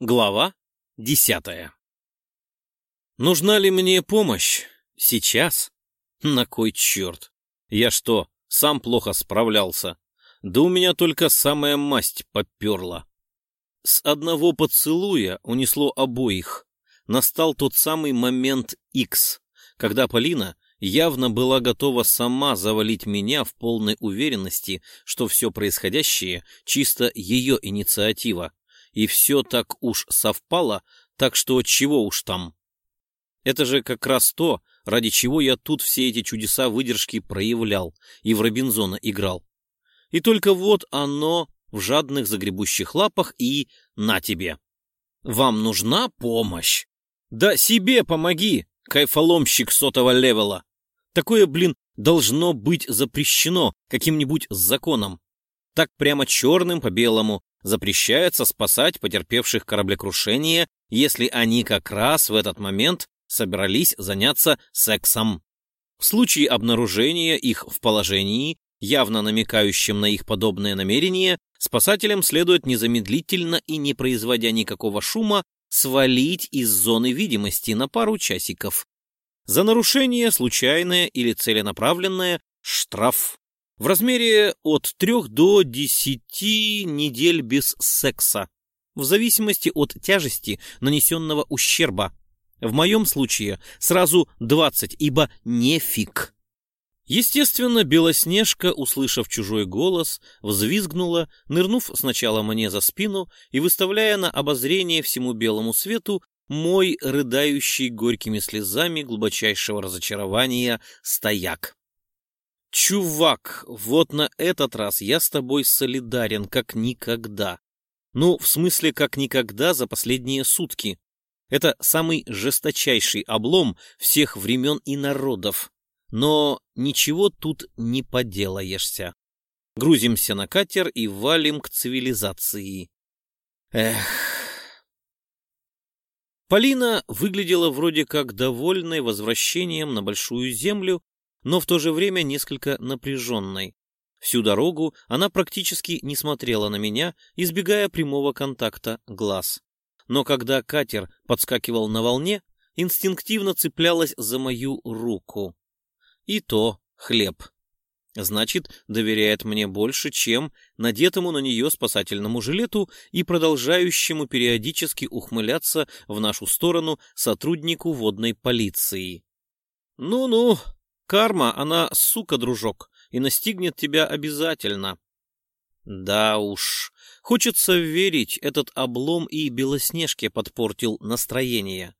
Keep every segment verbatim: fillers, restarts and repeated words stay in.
Глава десятая. Нужна ли мне помощь? Сейчас? На кой черт? Я что, сам плохо справлялся? Да у меня только самая масть поперла. С одного поцелуя унесло обоих. Настал тот самый момент Икс, когда Полина явно была готова сама завалить меня в полной уверенности, что все происходящее чисто ее инициатива. И все так уж совпало, так что чего уж там. Это же как раз то, ради чего я тут все эти чудеса выдержки проявлял и в Робинзона играл. И только вот оно в жадных загребущих лапах и на тебе. Вам нужна помощь? Да себе помоги, кайфоломщик сотого левела. Такое, блин, должно быть запрещено каким-нибудь законом. Так прямо черным по белому запрещается спасать потерпевших кораблекрушение, если они как раз в этот момент собрались заняться сексом. В случае обнаружения их в положении, явно намекающем на их подобное намерение, спасателям следует незамедлительно и не производя никакого шума свалить из зоны видимости на пару часиков. За нарушение, случайное или целенаправленное, штраф в размере от трех до десяти недель без секса, в зависимости от тяжести нанесенного ущерба. В моем случае сразу двадцать, ибо нефиг. Естественно, Белоснежка, услышав чужой голос, взвизгнула, нырнув сначала мне за спину и выставляя на обозрение всему белому свету мой рыдающий горькими слезами глубочайшего разочарования стояк. «Чувак, вот на этот раз я с тобой солидарен как никогда. Ну, в смысле, как никогда за последние сутки. Это самый жесточайший облом всех времен и народов. Но ничего тут не поделаешься. Грузимся на катер и валим к цивилизации. Эх...» Полина выглядела вроде как довольной возвращением на Большую Землю, но в то же время несколько напряженной. Всю дорогу она практически не смотрела на меня, избегая прямого контакта глаз. Но когда катер подскакивал на волне, инстинктивно цеплялась за мою руку. И то хлеб. Значит, доверяет мне больше, чем надетому на нее спасательному жилету и продолжающему периодически ухмыляться в нашу сторону сотруднику водной полиции. Ну-ну. Карма, она сука, дружок, и настигнет тебя обязательно. Да уж, хочется верить, этот облом и Белоснежке подпортил настроение.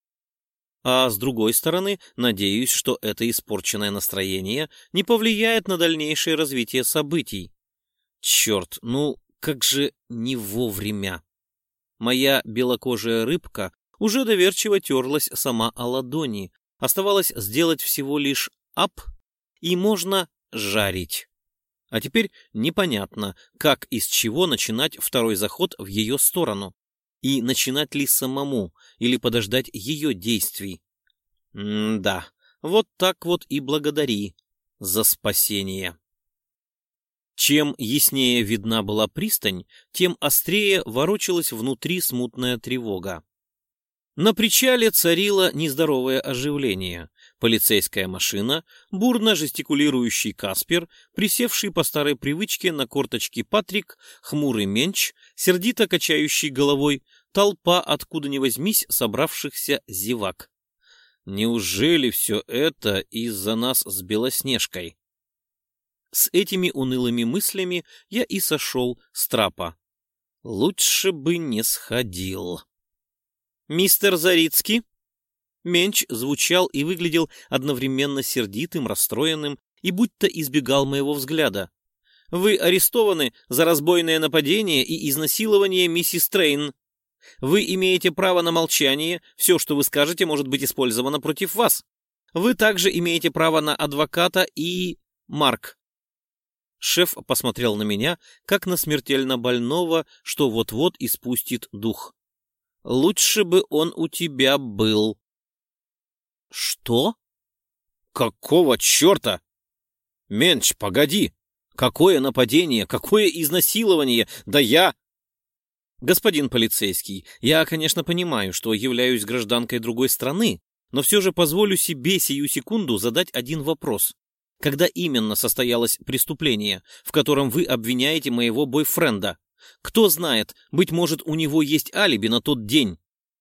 А с другой стороны, надеюсь, что это испорченное настроение не повлияет на дальнейшее развитие событий. Черт, ну как же не вовремя. Моя белокожая рыбка уже доверчиво терлась сама о ладони. Оставалось сделать всего лишь ап, и можно жарить. А теперь непонятно, как и с чего начинать второй заход в ее сторону. И начинать ли самому, или подождать ее действий. М-да, вот так вот и благодари за спасение. Чем яснее видна была пристань, тем острее ворочалась внутри смутная тревога. На причале царило нездоровое оживление. Полицейская машина, бурно жестикулирующий Каспер, присевший по старой привычке на корточки Патрик, хмурый Менч, сердито качающий головой, толпа, откуда ни возьмись, собравшихся зевак. Неужели все это из-за нас с Белоснежкой? С этими унылыми мыслями я и сошел с трапа. Лучше бы не сходил. «Мистер Зарицкий?» Менч звучал и выглядел одновременно сердитым, расстроенным и будто избегал моего взгляда. «Вы арестованы за разбойное нападение и изнасилование миссис Трейн. Вы имеете право на молчание, все, что вы скажете, может быть использовано против вас. Вы также имеете право на адвоката и... Марк». Шеф посмотрел на меня, как на смертельно больного, что вот-вот испустит дух. «Лучше бы он у тебя был». «Что? Какого черта? Менч, погоди! Какое нападение? Какое изнасилование? Да я...» Господин полицейский, я, конечно, понимаю, что являюсь гражданкой другой страны, но все же позволю себе сию секунду задать один вопрос. Когда именно состоялось преступление, в котором вы обвиняете моего бойфренда? Кто знает, быть может, у него есть алиби на тот день?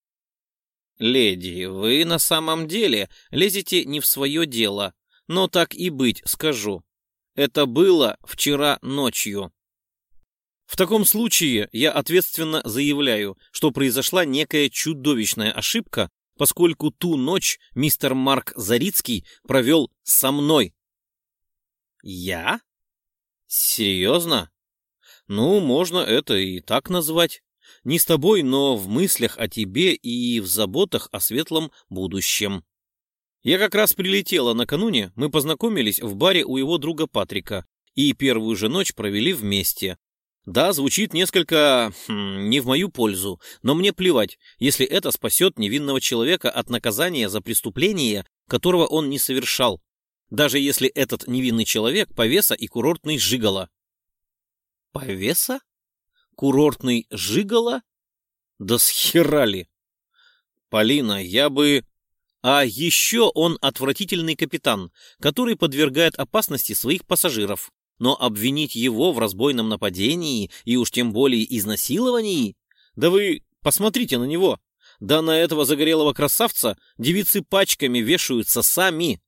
Леди, вы на самом деле лезете не в свое дело, но так и быть, скажу. Это было вчера ночью. В таком случае я ответственно заявляю, что произошла некая чудовищная ошибка, поскольку ту ночь мистер Марк Зарицкий провел со мной. Я? Серьезно? Ну, можно это и так назвать. Не с тобой, но в мыслях о тебе и в заботах о светлом будущем. Я как раз прилетела накануне, мы познакомились в баре у его друга Патрика и первую же ночь провели вместе. Да, звучит несколько хм, не в мою пользу, но мне плевать, если это спасет невинного человека от наказания за преступление, которого он не совершал, даже если этот невинный человек повеса и курортный жиголо. Повеса? Курортный жиголо? Да схерали! Полина, я бы... А еще он отвратительный капитан, который подвергает опасности своих пассажиров. Но обвинить его в разбойном нападении и уж тем более изнасиловании? Да вы посмотрите на него! Да на этого загорелого красавца девицы пачками вешаются сами!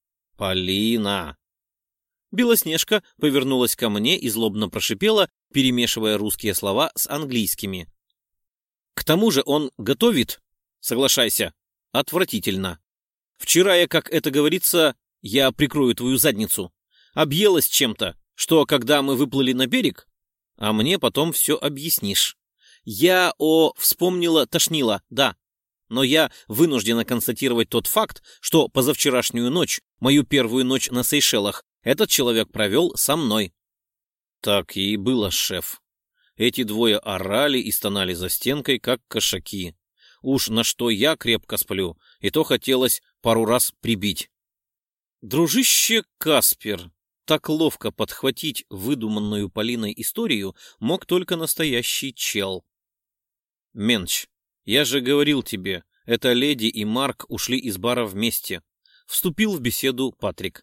Полина! Белоснежка повернулась ко мне и злобно прошипела, перемешивая русские слова с английскими. К тому же он готовит, соглашайся, отвратительно. Вчера я, как это говорится, я прикрою твою задницу, объелась чем-то, что когда мы выплыли на берег, а мне потом все объяснишь. Я, о, вспомнила, тошнила, да, но я вынуждена констатировать тот факт, что позавчерашнюю ночь, мою первую ночь на Сейшелах, этот человек провел со мной. Так и было, шеф. Эти двое орали и стонали за стенкой, как кошаки. Уж на что я крепко сплю, и то хотелось пару раз прибить. Дружище Каспер, так ловко подхватить выдуманную Полиной историю мог только настоящий чел. Менч, я же говорил тебе, эта леди и Марк ушли из бара вместе. Вступил в беседу Патрик.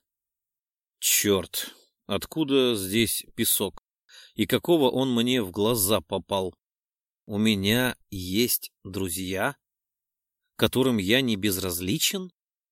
Черт, откуда здесь песок? И какого он мне в глаза попал? У меня есть друзья, которым я не безразличен?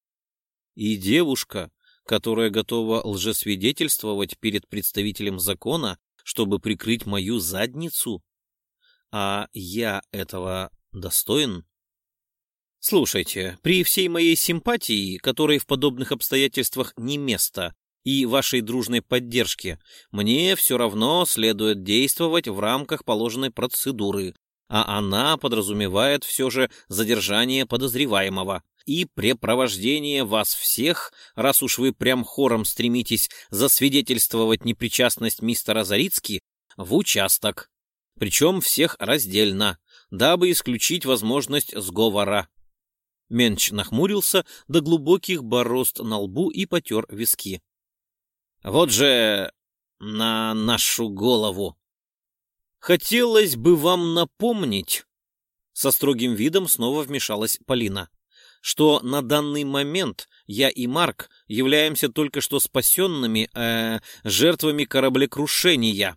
И девушка, которая готова лжесвидетельствовать перед представителем закона, чтобы прикрыть мою задницу? А я этого достоин? Слушайте, при всей моей симпатии, которой в подобных обстоятельствах не место, и вашей дружной поддержке, мне все равно следует действовать в рамках положенной процедуры, а она подразумевает все же задержание подозреваемого и препровождение вас всех, раз уж вы прям хором стремитесь засвидетельствовать непричастность мистера Зарицки, в участок. Причем всех раздельно, дабы исключить возможность сговора. Менч нахмурился до глубоких борозд на лбу и потер виски. Вот же на нашу голову. Хотелось бы вам напомнить, со строгим видом снова вмешалась Полина, что на данный момент я и Марк являемся только что спасенными э, жертвами кораблекрушения.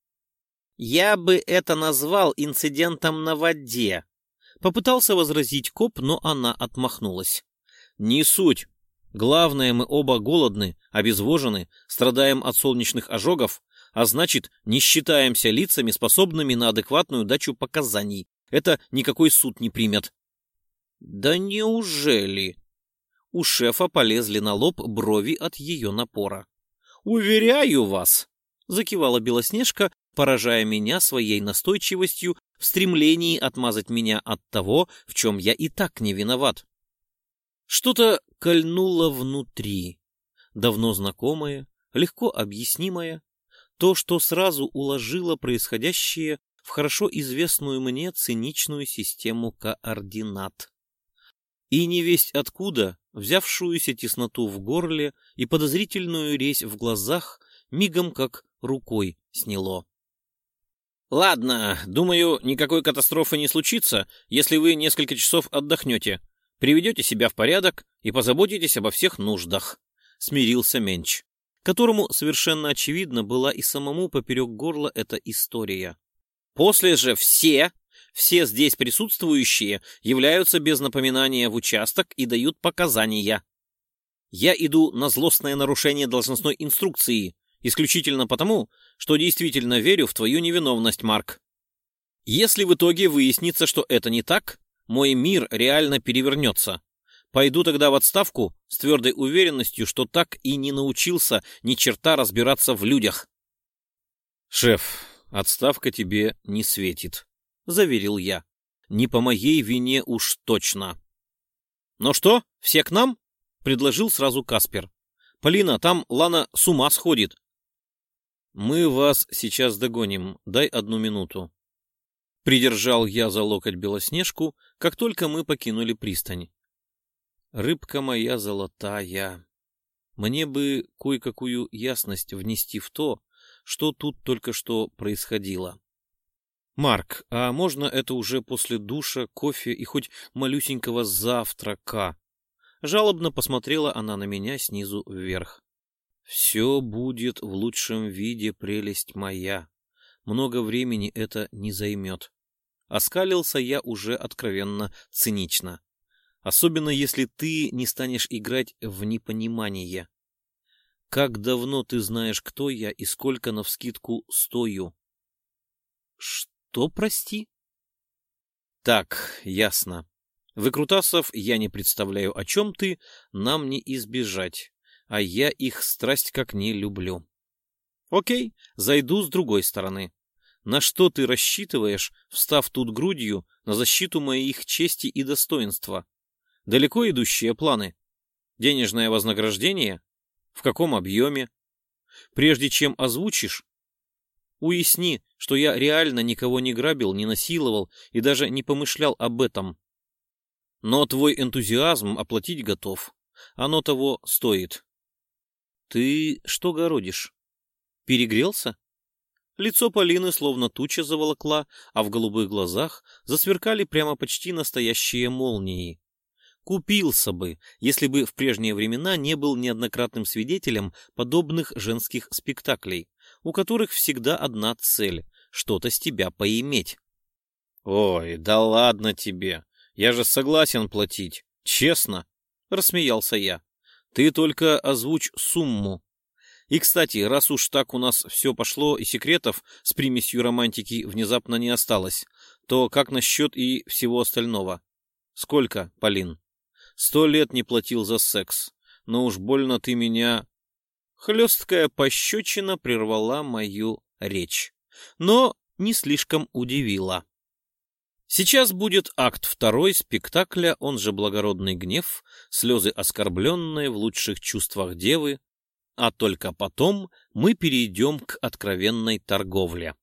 Я бы это назвал инцидентом на воде. Попытался возразить коп, но она отмахнулась. Не суть. Главное, мы оба голодны, обезвожены, страдаем от солнечных ожогов, а значит, не считаемся лицами, способными на адекватную дачу показаний. Это никакой суд не примет. Да неужели? У шефа полезли на лоб брови от ее напора. Уверяю вас, закивала Белоснежка, поражая меня своей настойчивостью в стремлении отмазать меня от того, в чем я и так не виноват. Что-то кольнуло внутри, давно знакомое, легко объяснимое, то, что сразу уложило происходящее в хорошо известную мне циничную систему координат. И невесть откуда, взявшуюся тесноту в горле и подозрительную резь в глазах, мигом как рукой сняло. Ладно, думаю, никакой катастрофы не случится, если вы несколько часов отдохнете, приведете себя в порядок и позаботитесь обо всех нуждах, — смирился Менч, которому совершенно очевидно была и самому поперек горла эта история. После же все, все здесь присутствующие являются без напоминания в участок и дают показания. Я иду на злостное нарушение должностной инструкции, исключительно потому, что действительно верю в твою невиновность, Марк. Если в итоге выяснится, что это не так, мой мир реально перевернется. Пойду тогда в отставку с твердой уверенностью, что так и не научился ни черта разбираться в людях. Шеф, отставка тебе не светит, — заверил я. Не по моей вине уж точно. Ну что, все к нам? — предложил сразу Каспер. Полина, там Лана с ума сходит. Мы вас сейчас догоним, дай одну минуту. Придержал я за локоть Белоснежку, как только мы покинули пристань. Рыбка моя золотая, мне бы кое-какую ясность внести в то, что тут только что происходило. Марк, а можно это уже после душа, кофе и хоть малюсенького завтрака? Жалобно посмотрела она на меня снизу вверх. Все будет в лучшем виде, прелесть моя. Много времени это не займет. Оскалился я уже откровенно цинично. Особенно если ты не станешь играть в непонимание. Как давно ты знаешь, кто я и сколько навскидку стою? Что, прости? Так, ясно. Выкрутасов я не представляю, о чем ты, нам не избежать, а я их страсть как не люблю. Окей, зайду с другой стороны. На что ты рассчитываешь, встав тут грудью на защиту моих чести и достоинства? Далеко идущие планы? Денежное вознаграждение? В каком объеме? Прежде чем озвучишь, уясни, что я реально никого не грабил, не насиловал и даже не помышлял об этом. Но твой энтузиазм оплатить готов. Оно того стоит. Ты что городишь? Перегрелся? Лицо Полины словно туча заволокла, а в голубых глазах засверкали прямо почти настоящие молнии. Купился бы, если бы в прежние времена не был неоднократным свидетелем подобных женских спектаклей, у которых всегда одна цель — что-то с тебя поиметь. «Ой, да ладно тебе, я же согласен платить, честно», — рассмеялся я. «Ты только озвучь сумму. И, кстати, раз уж так у нас все пошло и секретов с примесью романтики внезапно не осталось, то как насчет и всего остального? Сколько, Полин? Сто лет не платил за секс, но уж больно ты меня...» Хлесткая пощечина прервала мою речь, но не слишком удивила. Сейчас будет акт второй спектакля, он же «Благородный гнев», слезы оскорбленные в лучших чувствах девы, а только потом мы перейдем к откровенной торговле.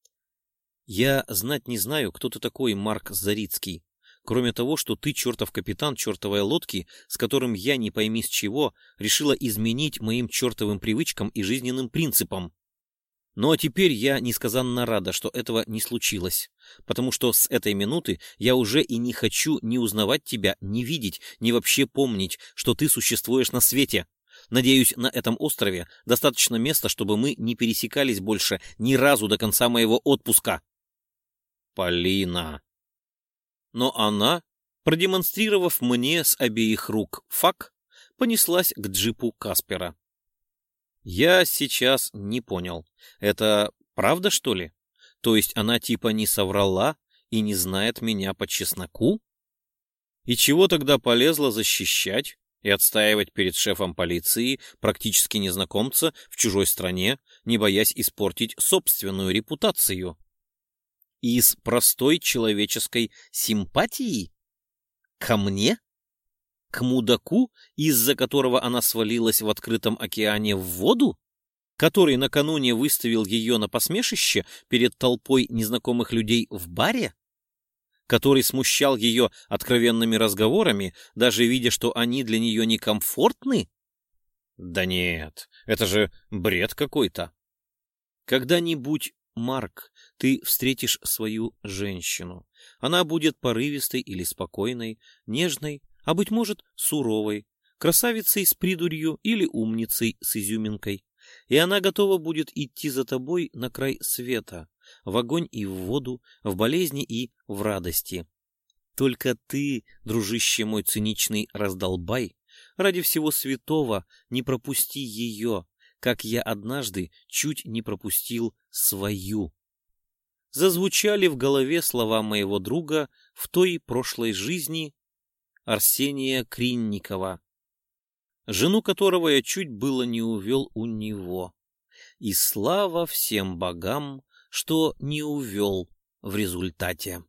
Я знать не знаю, кто ты такой, Марк Зарицкий, кроме того, что ты чертов капитан чертовой лодки, с которым я, не пойми с чего, решила изменить моим чертовым привычкам и жизненным принципам. Но теперь я несказанно рада, что этого не случилось, потому что с этой минуты я уже и не хочу ни узнавать тебя, ни видеть, ни вообще помнить, что ты существуешь на свете. Надеюсь, на этом острове достаточно места, чтобы мы не пересекались больше ни разу до конца моего отпуска. Полина. Но она, продемонстрировав мне с обеих рук фак, понеслась к джипу Каспера. Я сейчас не понял, это правда, что ли? То есть она типа не соврала и не знает меня по чесноку? И чего тогда полезла защищать и отстаивать перед шефом полиции практически незнакомца в чужой стране, не боясь испортить собственную репутацию? Из простой человеческой симпатии? Ко мне? К мудаку, из-за которого она свалилась в открытом океане в воду? Который накануне выставил ее на посмешище перед толпой незнакомых людей в баре? Который смущал ее откровенными разговорами, даже видя, что они для нее некомфортны? Да нет, это же бред какой-то. Когда-нибудь Марк, ты встретишь свою женщину. Она будет порывистой или спокойной, нежной, а, быть может, суровой, красавицей с придурью или умницей с изюминкой. И она готова будет идти за тобой на край света, в огонь и в воду, в болезни и в радости. Только ты, дружище мой циничный раздолбай, ради всего святого не пропусти ее, как я однажды чуть не пропустил свою. Зазвучали в голове слова моего друга в той прошлой жизни Арсения Кринникова, жену которого я чуть было не увел у него. И слава всем богам, что не увел в результате.